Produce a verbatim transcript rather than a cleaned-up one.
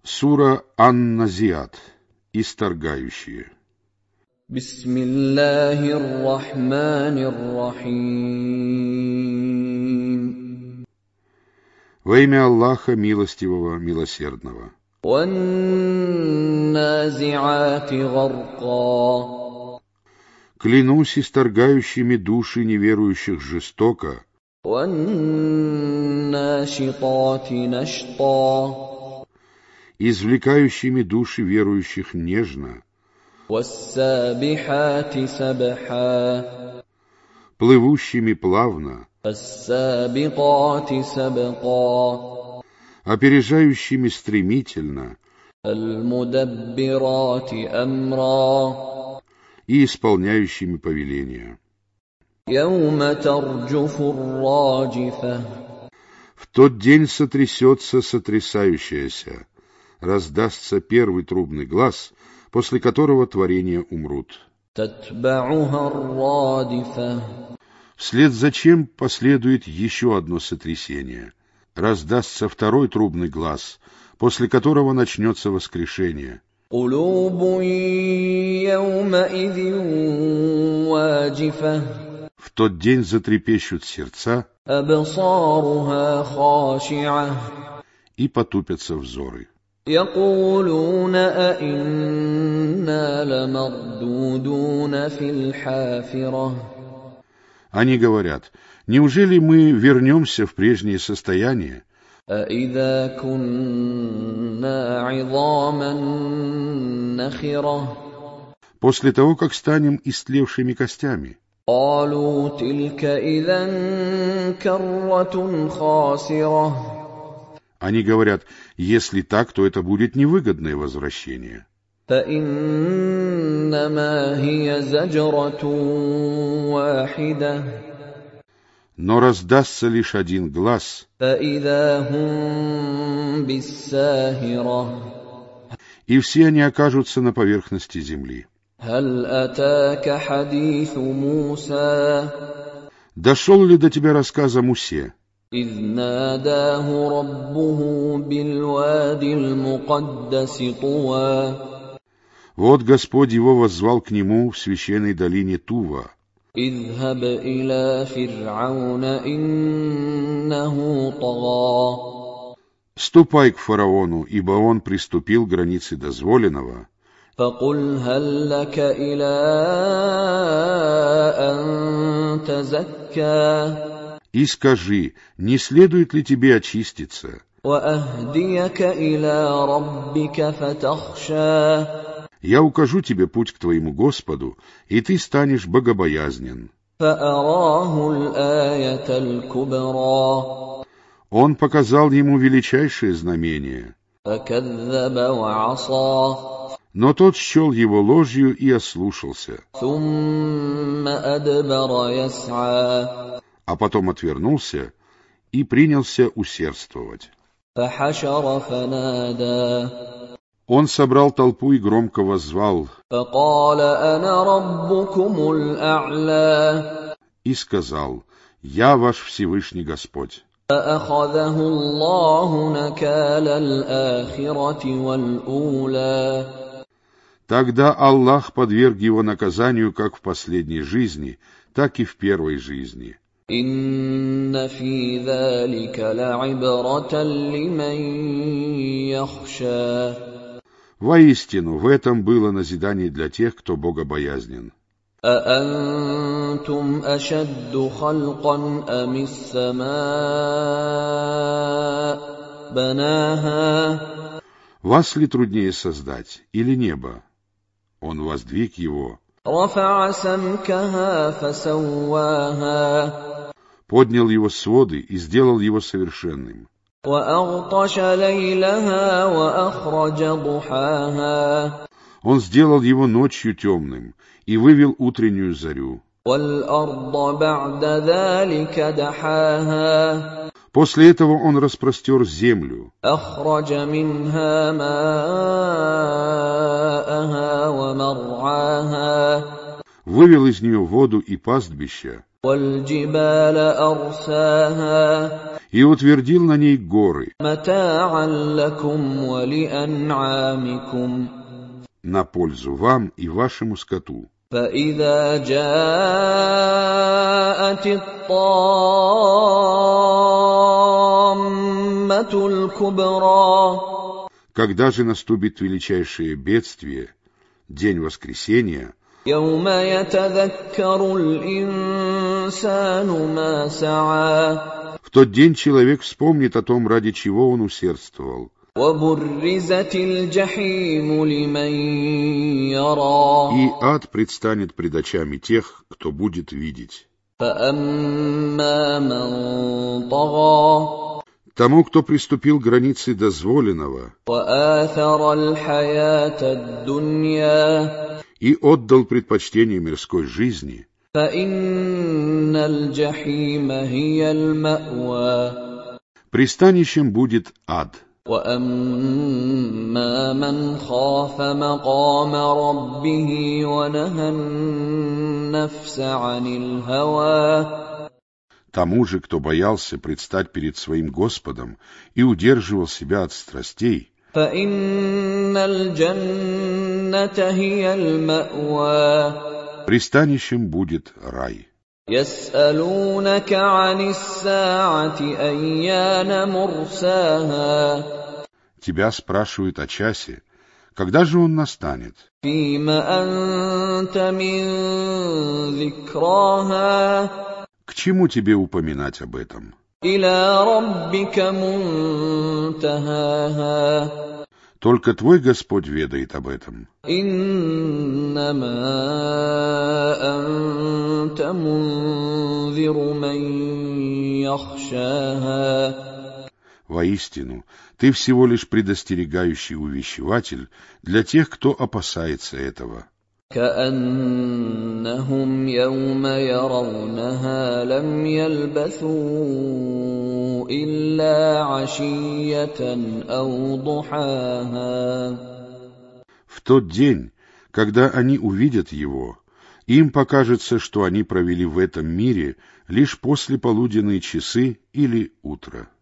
Сура Ан-Назиат. Исторгающие. Бисмиллахир-рахманир-рахим. Во имя Аллаха Милостивого, Милосердного. Ван-назиати гарка. Клянусь исторгающими души неверующих жестоко. Ван-нашитати нашта. Извлекающими души верующих нежно. Вассабихати сабха. Плывущими плавно. Фассабикати сабка. Опережающими стремительно. Аль-мудаббирати амра. И исполняющими повеления. Яума тарджуфу ар-раджифа. В тот день сотрясется сотрясающаяся. Раздастся первый трубный глас, после которого творения умрут. Вслед за чем последует еще одно сотрясение. Раздастся второй трубный глас, после которого начнется воскрешение. В тот день затрепещут сердца и потупятся взоры. يقولون أئنا لمردودون في الحافرة. Они говорят: неужели мы вернемся в прежнее состояние? أإذا كنا عظاما نخرة. После того, как станем истлевшими костями. قالوا تلك إذا كرة خاسرة. Они говорят: если так, то это будет невыгодное возвращение. Но раздастся лишь один глас, и все они окажутся на поверхности земли. Дошел ли до тебя рассказ о Мусе? إذ ناداه ربه بالواد المقدس طوى. Вот Господь его воззвал к нему в священной долине Тува. اذهب إلى فرعون إنه طغى. Ступай к фараону, ибо он приступил к границе дозволенного. فقل هل لك إلى أن تزكى. И скажи, не следует ли тебе очиститься? Я укажу тебе путь к твоему Господу, и ты станешь богобоязнен. Он показал ему величайшее знамение. Но тот счел его ложью и ослушался. А потом отвернулся и принялся усердствовать. Он собрал толпу и громко воззвал. И сказал: «Я ваш Всевышний Господь». Тогда Аллах подверг его наказанию как в последней жизни, так и в первой жизни. إن في ذلك لعبرة لمن يخشى. Воистину, в этом было назидание для тех, кто богобоязнен. أأنتم أشد خلقا أم السماء بناها. Вас ли труднее создать, или небо? Он воздвиг его. رفع سمكها فسواها. Поднял его своды и сделал его совершенным. Он сделал его ночью темным и вывел утреннюю зарю. После этого он распростер землю. Вывел из нее воду и пастбища. и утвердил на ней горы متاعا لكم ولأنعامكم на пользу вам и вашему скоту. فإذا جاءت الطامة الكبرى Когда же наступит величайшее бедствие, день воскресения, يوم يتذكر الإنسان ما سعى в тот день человек вспомнит о том, ради чего он усердствовал. وبرزت الجحيم لمن يرى И ад предстанет пред очами тех, кто будет видеть. فأما من طغى Тому, кто приступил к границе дозволенного وآثر الحياة الدنيا и отдал предпочтение мирской жизни, فإن الجحيم هي المأوى пристанищем будет ад. وأما من خاف مقام ربه ونهى النفس عن الهوى Тому же, кто боялся предстать перед своим Господом и удерживал себя от страстей, فإن الجنة هي المأوى пристанищем будет рай. يسألونك عن الساعة أيان مرساها Тебя спрашивают о часе, когда же он настанет? فيم أنت من ذكراها К чему тебе упоминать об этом? إلى ربك منتهاها Только твой Господь ведает об этом. إنما أنت منذر من يخشاها Воистину, ты всего лишь предостерегающий увещеватель для тех, кто опасается этого. كأنهم يوم يرونها لم يلبثوا إلا عشية أو ضحاها. В тот день, когда они увидят его, им покажется, что они провели в этом мире лишь послеполуденные часы или утро.